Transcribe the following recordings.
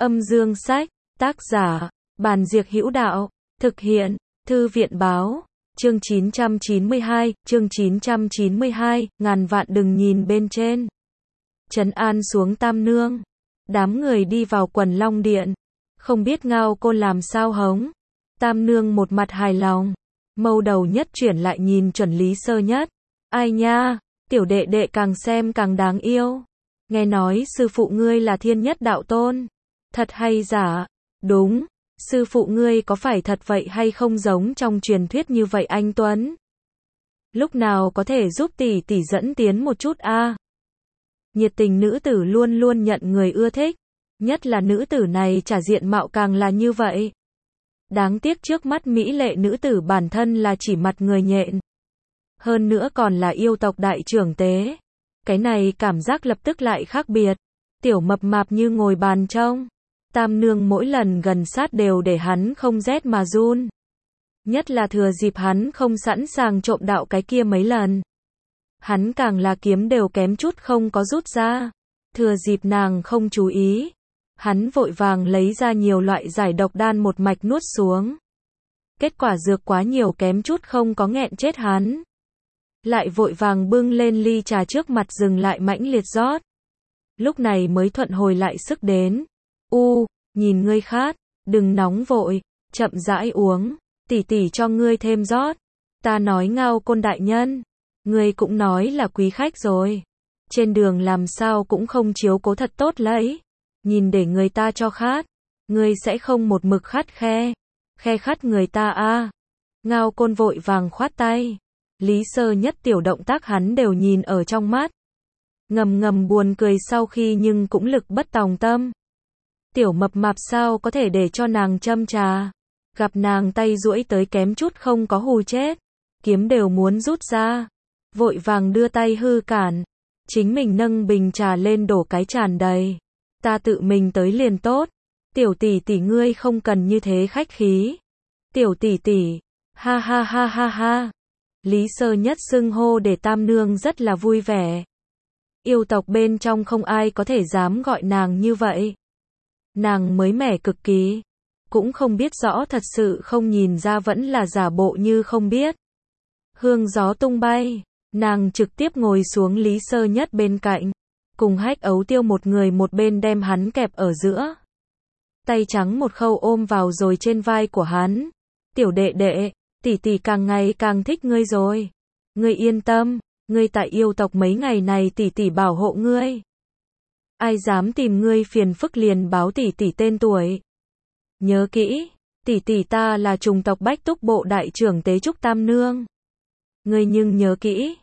Âm dương sách, tác giả, Bàn Diệc Hữu Đạo, thực hiện, Thư viện báo, chương 992, ngàn vạn đừng nhìn bên trên. Trấn an xuống Tam Nương. Đám người đi vào Quần Long Điện. Không biết Ngao Côn làm sao hống. Tam Nương một mặt hài lòng. Mâu đầu nhất chuyển lại nhìn chuẩn Lý Sơ Nhất. Ai nha, tiểu đệ đệ càng xem càng đáng yêu. Nghe nói sư phụ ngươi là Thiên Nhất Đạo Tôn. Thật hay giả? Đúng. Sư phụ ngươi có phải thật vậy hay không giống trong truyền thuyết như vậy anh Tuấn? Lúc nào có thể giúp tỷ tỷ dẫn tiến một chút a? Nhiệt tình nữ tử luôn luôn nhận người ưa thích. Nhất là nữ tử này trả diện mạo càng là như vậy. Đáng tiếc trước mắt mỹ lệ nữ tử bản thân là chỉ mặt người nhện. Hơn nữa còn là yêu tộc đại trưởng tế. Cái này cảm giác lập tức lại khác biệt. Tiểu mập mạp như ngồi bàn trông. Tam Nương mỗi lần gần sát đều để hắn không rét mà run. Nhất là thừa dịp hắn không sẵn sàng trộm đạo cái kia mấy lần. Hắn càng là kiếm đều kém chút không có rút ra. Thừa dịp nàng không chú ý. Hắn vội vàng lấy ra nhiều loại giải độc đan một mạch nuốt xuống. Kết quả dược quá nhiều kém chút không có nghẹn chết hắn. Lại vội vàng bưng lên ly trà trước mặt dừng lại mãnh liệt rót. Lúc này mới thuận hồi lại sức đến. Nhìn ngươi khát, đừng nóng vội, chậm rãi uống, tỷ tỷ cho ngươi thêm rót. Ta nói Ngao Côn đại nhân, ngươi cũng nói là quý khách rồi. Trên đường làm sao cũng không chiếu cố thật tốt lấy. Nhìn để người ta cho khát, ngươi sẽ không một mực khắt khe khắt người ta a. Ngao Côn vội vàng khoát tay. Lý Sơ Nhất tiểu động tác hắn đều nhìn ở trong mắt. Ngầm buồn cười sau khi nhưng cũng lực bất tòng tâm. Tiểu mập mạp sao có thể để cho nàng châm trà. Gặp nàng tay duỗi tới kém chút không có hù chết. Kiếm đều muốn rút ra. Vội vàng đưa tay hư cản. Chính mình nâng bình trà lên đổ cái tràn đầy. Ta tự mình tới liền tốt. Tiểu tỷ tỷ ngươi không cần như thế khách khí. Tiểu tỷ tỷ. Ha ha ha ha ha. Lý Sơ Nhất xưng hô để Tam Nương rất là vui vẻ. Yêu tộc bên trong không ai có thể dám gọi nàng như vậy. Nàng mới mẻ cực kỳ. Cũng không biết rõ thật sự không nhìn ra vẫn là giả bộ như không biết. Hương gió tung bay. Nàng trực tiếp ngồi xuống Lý Sơ Nhất bên cạnh. Cùng Hách Ấu Tiêu một người một bên đem hắn kẹp ở giữa. Tay trắng một khâu ôm vào rồi trên vai của hắn. Tiểu đệ đệ, tỷ tỷ càng ngày càng thích ngươi rồi. Ngươi yên tâm, ngươi tại yêu tộc mấy ngày này tỷ tỷ bảo hộ ngươi. Ai dám tìm ngươi phiền phức liền báo tỷ tỷ tên tuổi. Nhớ kỹ, tỷ tỷ ta là trùng tộc Bách Túc Bộ đại trưởng tế Trúc Tam Nương. Ngươi nhưng nhớ kỹ,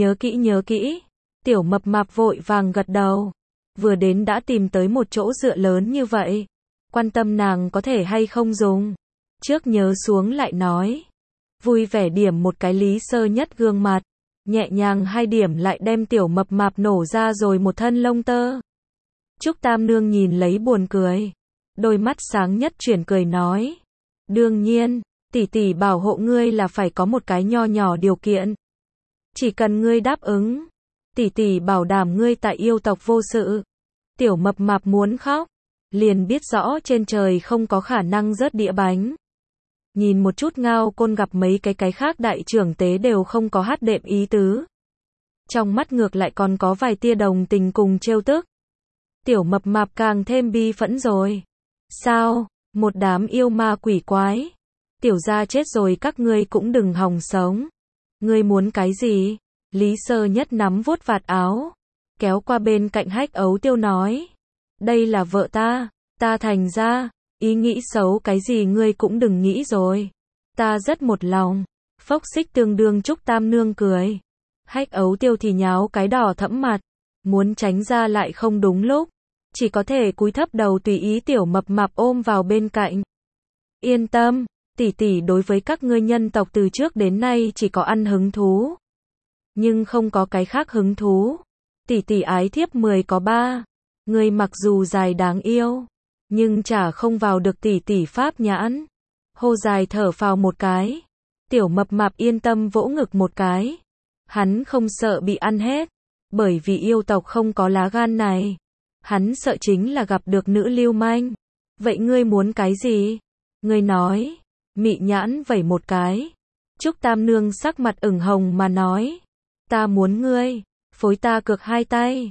nhớ kỹ. Tiểu mập mạp vội vàng gật đầu. Vừa đến đã tìm tới một chỗ dựa lớn như vậy. Quan tâm nàng có thể hay không dùng. Trước nhớ xuống lại nói. Vui vẻ điểm một cái Lý Sơ Nhất gương mặt. Nhẹ nhàng hai điểm lại đem tiểu mập mạp nổ ra rồi một thân lông tơ. Trúc Tam Nương nhìn lấy buồn cười. Đôi mắt sáng nhất chuyển cười nói. Đương nhiên, tỷ tỷ bảo hộ ngươi là phải có một cái nho nhỏ điều kiện. Chỉ cần ngươi đáp ứng. Tỷ tỷ bảo đảm ngươi tại yêu tộc vô sự. Tiểu mập mạp muốn khóc. Liền biết rõ trên trời không có khả năng rớt đĩa bánh. Nhìn một chút Ngao Côn gặp mấy cái khác đại trưởng tế đều không có hát đệm ý tứ. Trong mắt ngược lại còn có vài tia đồng tình cùng trêu tức. Tiểu mập mạp càng thêm bi phẫn rồi. Sao? Một đám yêu ma quỷ quái. Tiểu gia chết rồi các ngươi cũng đừng hòng sống. Ngươi muốn cái gì? Lý Sơ Nhất nắm vuốt vạt áo. Kéo qua bên cạnh Hách Ấu Tiêu nói. Đây là vợ ta. Ta thành ra. Ý nghĩ xấu cái gì ngươi cũng đừng nghĩ rồi. Ta rất một lòng. Phốc xích tương đương Trúc Tam Nương cười. Hách Ấu Tiêu thì nháo cái đỏ thẫm mặt. Muốn tránh ra lại không đúng lúc. Chỉ có thể cúi thấp đầu tùy ý tiểu mập mạp ôm vào bên cạnh. Yên tâm, tỷ tỷ đối với các ngươi nhân tộc từ trước đến nay chỉ có ăn hứng thú. Nhưng không có cái khác hứng thú. Tỷ tỷ ái thiếp 10 có 3. Ngươi mặc dù dài đáng yêu. Nhưng chả không vào được tỷ tỷ pháp nhãn. Hô dài thở phào một cái. Tiểu mập mạp yên tâm vỗ ngực một cái. Hắn không sợ bị ăn hết. Bởi vì yêu tộc không có lá gan này. Hắn sợ chính là gặp được nữ lưu manh. Vậy ngươi muốn cái gì? Ngươi nói. Mị nhãn vẩy một cái. Trúc Tam Nương sắc mặt ửng hồng mà nói. Ta muốn ngươi. Phối ta cược 2 tay.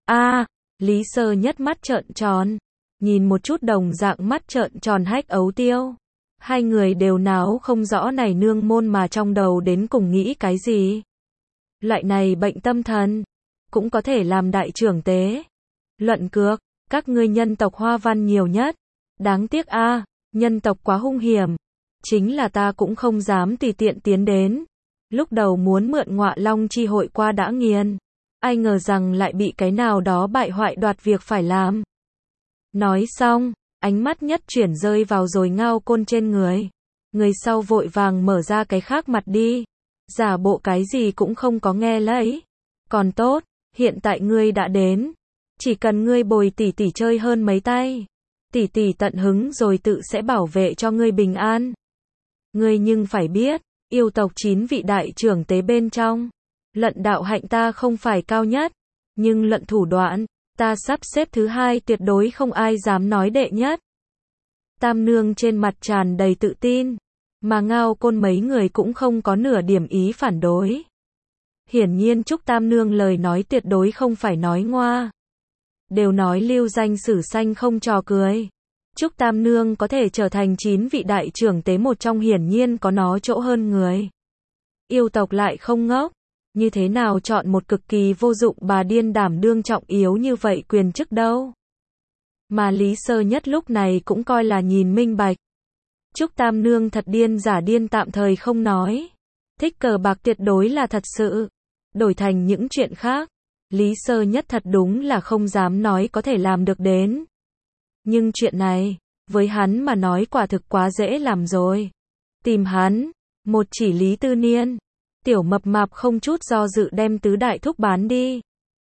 Lý Sơ Nhất mắt trợn tròn. Nhìn một chút đồng dạng mắt trợn tròn Hách Ấu Tiêu. Hai người đều náo không rõ này nương môn mà trong đầu đến cùng nghĩ cái gì. Loại này bệnh tâm thần. Cũng có thể làm đại trưởng tế. Luận cược. Các ngươi nhân tộc Hoa Văn nhiều nhất. Đáng tiếc nhân tộc quá hung hiểm. Chính là ta cũng không dám tùy tiện tiến đến. Lúc đầu muốn mượn Ngọa Long chi hội qua đã nghiền. Ai ngờ rằng lại bị cái nào đó bại hoại đoạt việc phải làm. Nói xong, ánh mắt nhất chuyển rơi vào rồi Ngao Côn trên người. Người sau vội vàng mở ra cái khác mặt đi. Giả bộ cái gì cũng không có nghe lấy. Còn tốt, hiện tại ngươi đã đến. Chỉ cần ngươi bồi tỷ tỷ chơi hơn mấy tay. Tỷ tỷ tận hứng rồi tự sẽ bảo vệ cho ngươi bình an. Ngươi nhưng phải biết, yêu tộc 9 vị đại trưởng tế bên trong. Luận đạo hạnh ta không phải cao nhất. Nhưng luận thủ đoạn, ta sắp xếp thứ 2 tuyệt đối không ai dám nói đệ nhất. Tam Nương trên mặt tràn đầy tự tin. Mà Ngao Côn mấy người cũng không có nửa điểm ý phản đối. Hiển nhiên Trúc Tam Nương lời nói tuyệt đối không phải nói ngoa. Đều nói lưu danh sử sanh không trò cười. Trúc Tam Nương có thể trở thành 9 vị đại trưởng tế một trong hiển nhiên có nó chỗ hơn người. Yêu tộc lại không ngốc. Như thế nào chọn một cực kỳ vô dụng bà điên đảm đương trọng yếu như vậy quyền chức đâu. Mà Lý Sơ Nhất lúc này cũng coi là nhìn minh bạch. Trúc Tam Nương thật điên giả điên tạm thời không nói. Thích cờ bạc tuyệt đối là thật sự. Đổi thành những chuyện khác. Lý Sơ Nhất thật đúng là không dám nói có thể làm được đến. Nhưng chuyện này, với hắn mà nói quả thực quá dễ làm rồi. Tìm hắn, một chỉ Lý Tư Niên. Tiểu Mập Mạp không chút do dự đem tứ đại thúc bán đi.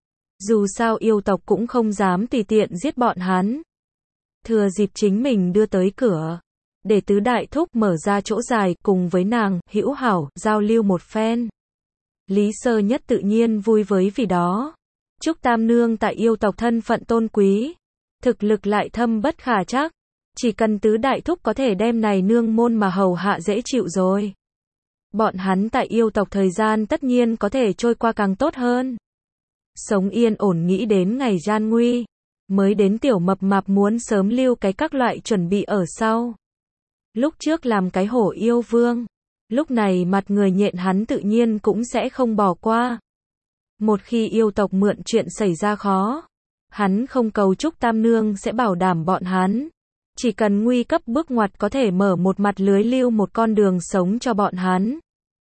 Dù sao yêu tộc cũng không dám tùy tiện giết bọn hắn. Thừa dịp chính mình đưa tới cửa. Để tứ đại thúc mở ra chỗ dài cùng với nàng, hữu hảo, giao lưu một phen. Lý Sơ Nhất tự nhiên vui với vì đó. Trúc Tam Nương tại yêu tộc thân phận tôn quý. Thực lực lại thâm bất khả trắc. Chỉ cần tứ đại thúc có thể đem này nương môn mà hầu hạ dễ chịu rồi. Bọn hắn tại yêu tộc thời gian tất nhiên có thể trôi qua càng tốt hơn. Sống yên ổn nghĩ đến ngày gian nguy. Mới đến Tiểu Mập Mạp muốn sớm lưu cái các loại chuẩn bị ở sau. Lúc trước làm cái hổ yêu vương. Lúc này mặt người nhện hắn tự nhiên cũng sẽ không bỏ qua. Một khi yêu tộc mượn chuyện xảy ra khó. Hắn không cầu Trúc Tam Nương sẽ bảo đảm bọn hắn. Chỉ cần nguy cấp bước ngoặt có thể mở một mặt lưới lưu một con đường sống cho bọn hắn.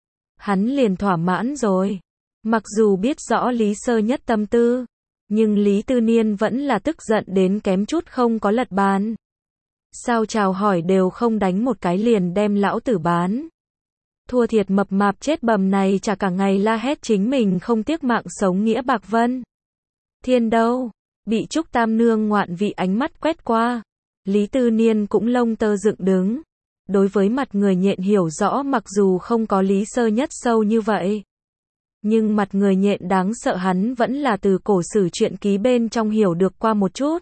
Hắn liền thỏa mãn rồi. Mặc dù biết rõ Lý Sơ Nhất tâm tư. Nhưng Lý Tư Niên vẫn là tức giận đến kém chút không có lật bàn. Sao chào hỏi đều không đánh một cái liền đem lão tử bán. Thua thiệt mập mạp chết bầm này chả cả ngày la hét chính mình không tiếc mạng sống nghĩa bạc vân. Thiên đâu? Bị Trúc Tam Nương ngoạn vị ánh mắt quét qua. Lý Tư Niên cũng lông tơ dựng đứng. Đối với mặt người nhện hiểu rõ mặc dù không có Lý Sơ Nhất sâu như vậy. Nhưng mặt người nhện đáng sợ hắn vẫn là từ cổ sử truyện ký bên trong hiểu được qua một chút.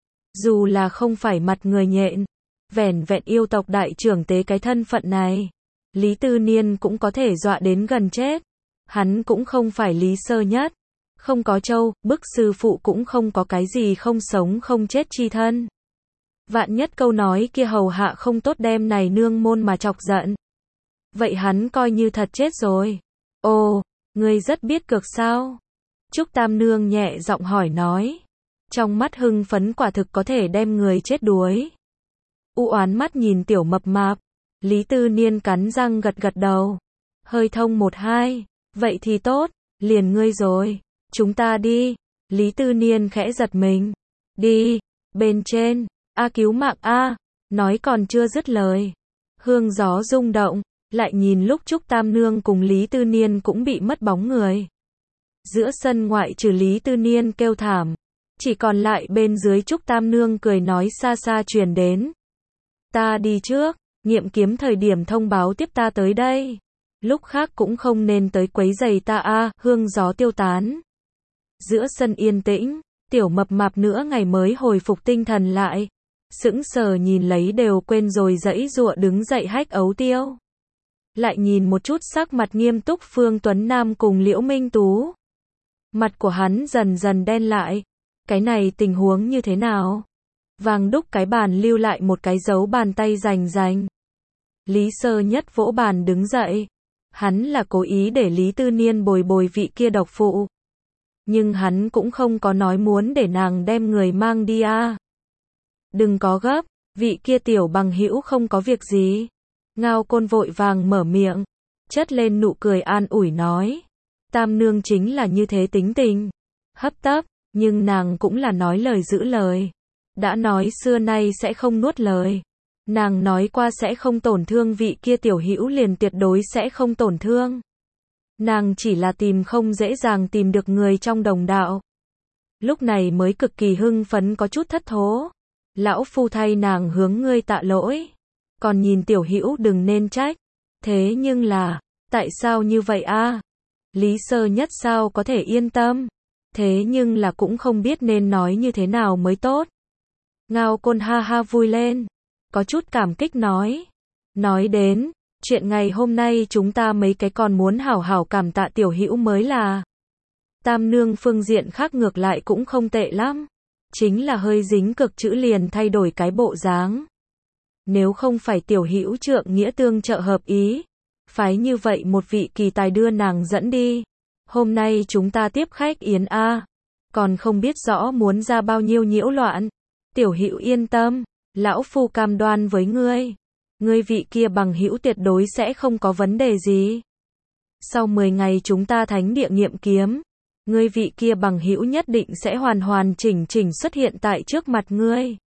Dù là không phải mặt người nhện. Vẻn vẹn yêu tộc đại trưởng tế cái thân phận này. Lý Tư Niên cũng có thể dọa đến gần chết. Hắn cũng không phải Lý Sơ Nhất. Không có châu, bức sư phụ cũng không có cái gì không sống không chết chi thân. Vạn nhất câu nói kia hầu hạ không tốt đem này nương môn mà chọc giận. Vậy hắn coi như thật chết rồi. Ồ, ngươi rất biết cược sao? Trúc Tam Nương nhẹ giọng hỏi nói. Trong mắt hưng phấn quả thực có thể đem người chết đuối. U oán mắt nhìn Tiểu Mập Mạp. Lý Tư Niên cắn răng gật gật đầu. Hơi thông 1-2. Vậy thì tốt, liền ngươi rồi. Chúng ta đi. Lý Tư Niên khẽ giật mình. Đi. Bên trên. Cứu mạng a. Nói còn chưa dứt lời. Hương gió rung động. Lại nhìn lúc Trúc Tam Nương cùng Lý Tư Niên cũng bị mất bóng người. Giữa sân ngoại trừ Lý Tư Niên kêu thảm. Chỉ còn lại bên dưới Trúc Tam Nương cười nói xa xa truyền đến. Ta đi trước. Nghiệm kiếm thời điểm thông báo tiếp ta tới đây. Lúc khác cũng không nên tới quấy giày ta a. Hương gió tiêu tán. Giữa sân yên tĩnh. Tiểu Mập Mạp nữa ngày mới hồi phục tinh thần lại. Sững sờ nhìn lấy đều quên rồi giãy giụa đứng dậy hách ấu tiêu. Lại nhìn một chút sắc mặt nghiêm túc Phương Tuấn Nam cùng Liễu Minh Tú. Mặt của hắn dần dần đen lại. Cái này tình huống như thế nào? Vàng đúc cái bàn lưu lại một cái dấu bàn tay rành rành. Lý Sơ Nhất vỗ bàn đứng dậy. Hắn là cố ý để Lý Tư Niên bồi bồi vị kia độc phụ. Nhưng hắn cũng không có nói muốn để nàng đem người mang đi à. Đừng có gấp, vị kia tiểu bằng hữu không có việc gì. Ngao Côn vội vàng mở miệng, chất lên nụ cười an ủi nói. Tam nương chính là như thế tính tình. Hấp tấp, nhưng nàng cũng là nói lời giữ lời. Đã nói xưa nay sẽ không nuốt lời. Nàng nói qua sẽ không tổn thương vị kia tiểu hữu liền tuyệt đối sẽ không tổn thương. Nàng chỉ là tìm không dễ dàng tìm được người trong đồng đạo. Lúc này mới cực kỳ hưng phấn có chút thất thố. Lão phu thay nàng hướng ngươi tạ lỗi. Còn nhìn tiểu hữu đừng nên trách. Thế nhưng là, tại sao như vậy a? Lý Sơ Nhất sao có thể yên tâm? Thế nhưng là cũng không biết nên nói như thế nào mới tốt. Ngao Côn ha ha vui lên. Có chút cảm kích nói. Nói đến, chuyện ngày hôm nay chúng ta mấy cái còn muốn hảo hảo cảm tạ tiểu hữu mới là. Tam nương phương diện khác ngược lại cũng không tệ lắm. Chính là hơi dính cực chữ liền thay đổi cái bộ dáng. Nếu không phải tiểu hữu trượng nghĩa tương trợ hợp ý. Phái như vậy một vị kỳ tài đưa nàng dẫn đi. Hôm nay chúng ta tiếp khách yến a. Còn không biết rõ muốn ra bao nhiêu nhiễu loạn. Tiểu hữu yên tâm. Lão phu cam đoan với ngươi. Ngươi vị kia bằng hữu tuyệt đối sẽ không có vấn đề gì. Sau 10 ngày chúng ta thánh địa nghiệm kiếm. Ngươi vị kia bằng hữu nhất định sẽ hoàn hoàn chỉnh chỉnh xuất hiện tại trước mặt ngươi.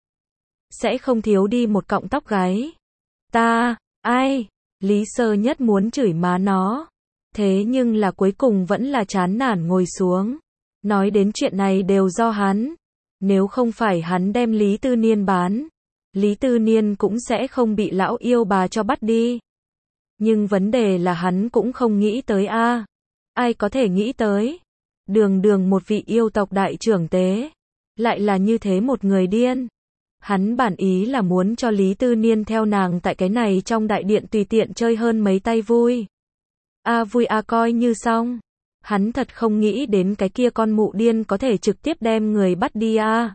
Sẽ không thiếu đi một cọng tóc gáy. Ta, ai? Lý Sơ Nhất muốn chửi má nó. Thế nhưng là cuối cùng vẫn là chán nản ngồi xuống. Nói đến chuyện này đều do hắn. Nếu không phải hắn đem Lý Tư Niên bán, Lý Tư Niên cũng sẽ không bị lão yêu bà cho bắt đi. Nhưng vấn đề là hắn cũng không nghĩ tới a. Ai có thể nghĩ tới? Đường đường một vị yêu tộc đại trưởng tế. Lại là như thế một người điên. Hắn bản ý là muốn cho Lý Tư Niên theo nàng tại cái này trong đại điện tùy tiện chơi hơn mấy tay vui. A vui a coi như xong. Hắn thật không nghĩ đến cái kia con mụ điên có thể trực tiếp đem người bắt đi a.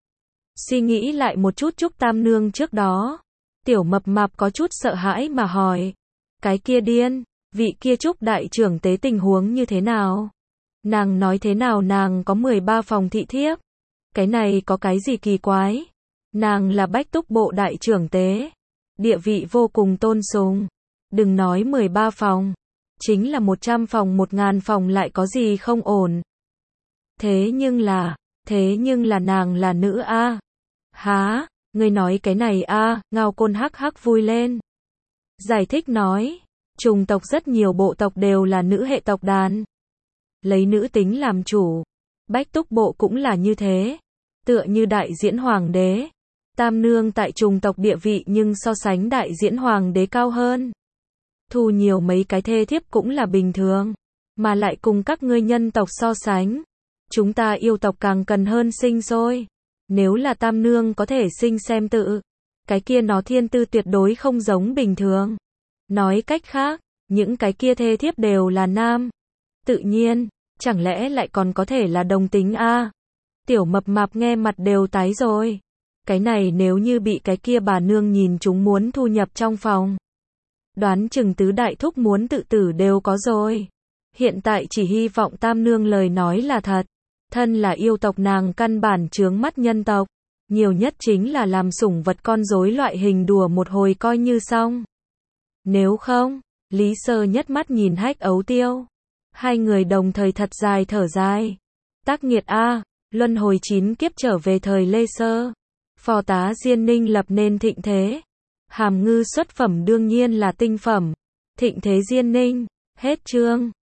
Suy nghĩ lại một chút Trúc Tam Nương trước đó. Tiểu mập mạp có chút sợ hãi mà hỏi. Cái kia điên, vị kia Trúc đại trưởng tế tình huống như thế nào? Nàng nói thế nào nàng có 13 phòng thị thiếp? Cái này có cái gì kỳ quái? Nàng là Bách Túc bộ đại trưởng tế. Địa vị vô cùng tôn sùng. Đừng nói 13 phòng. Chính là 100 phòng 1000 phòng lại có gì không ổn. Thế nhưng là nàng là nữ a. Hả, ngươi nói cái này a? Ngao Côn hắc hắc vui lên. Giải thích nói, trùng tộc rất nhiều bộ tộc đều là nữ hệ tộc đàn. Lấy nữ tính làm chủ. Bách Túc bộ cũng là như thế. Tựa như đại diễn hoàng đế. Tam nương tại trùng tộc địa vị nhưng so sánh đại diễn hoàng đế cao hơn. Thu nhiều mấy cái thê thiếp cũng là bình thường. Mà lại cùng các ngươi nhân tộc so sánh. Chúng ta yêu tộc càng cần hơn sinh sôi. Nếu là tam nương có thể sinh xem tự. Cái kia nó thiên tư tuyệt đối không giống bình thường. Nói cách khác, những cái kia thê thiếp đều là nam. Tự nhiên, chẳng lẽ lại còn có thể là đồng tính a? Tiểu mập mạp nghe mặt đều tái rồi. Cái này nếu như bị cái kia bà nương nhìn chúng muốn thu nhập trong phòng. Đoán chừng tứ đại thúc muốn tự tử đều có rồi. Hiện tại chỉ hy vọng tam nương lời nói là thật. Thân là yêu tộc nàng căn bản chướng mắt nhân tộc. Nhiều nhất chính là làm sủng vật con rối loại hình đùa một hồi coi như xong. Nếu không, Lý Sơ Nhất mắt nhìn hách ấu tiêu. Hai người đồng thời thật dài thở dài. Tác nghiệt a, luân hồi 9 kiếp trở về thời Lê Sơ. Phò tá Diên Ninh lập nên thịnh thế. Hàm ngư xuất phẩm đương nhiên là tinh phẩm. Thịnh thế Diên Ninh, hết chương.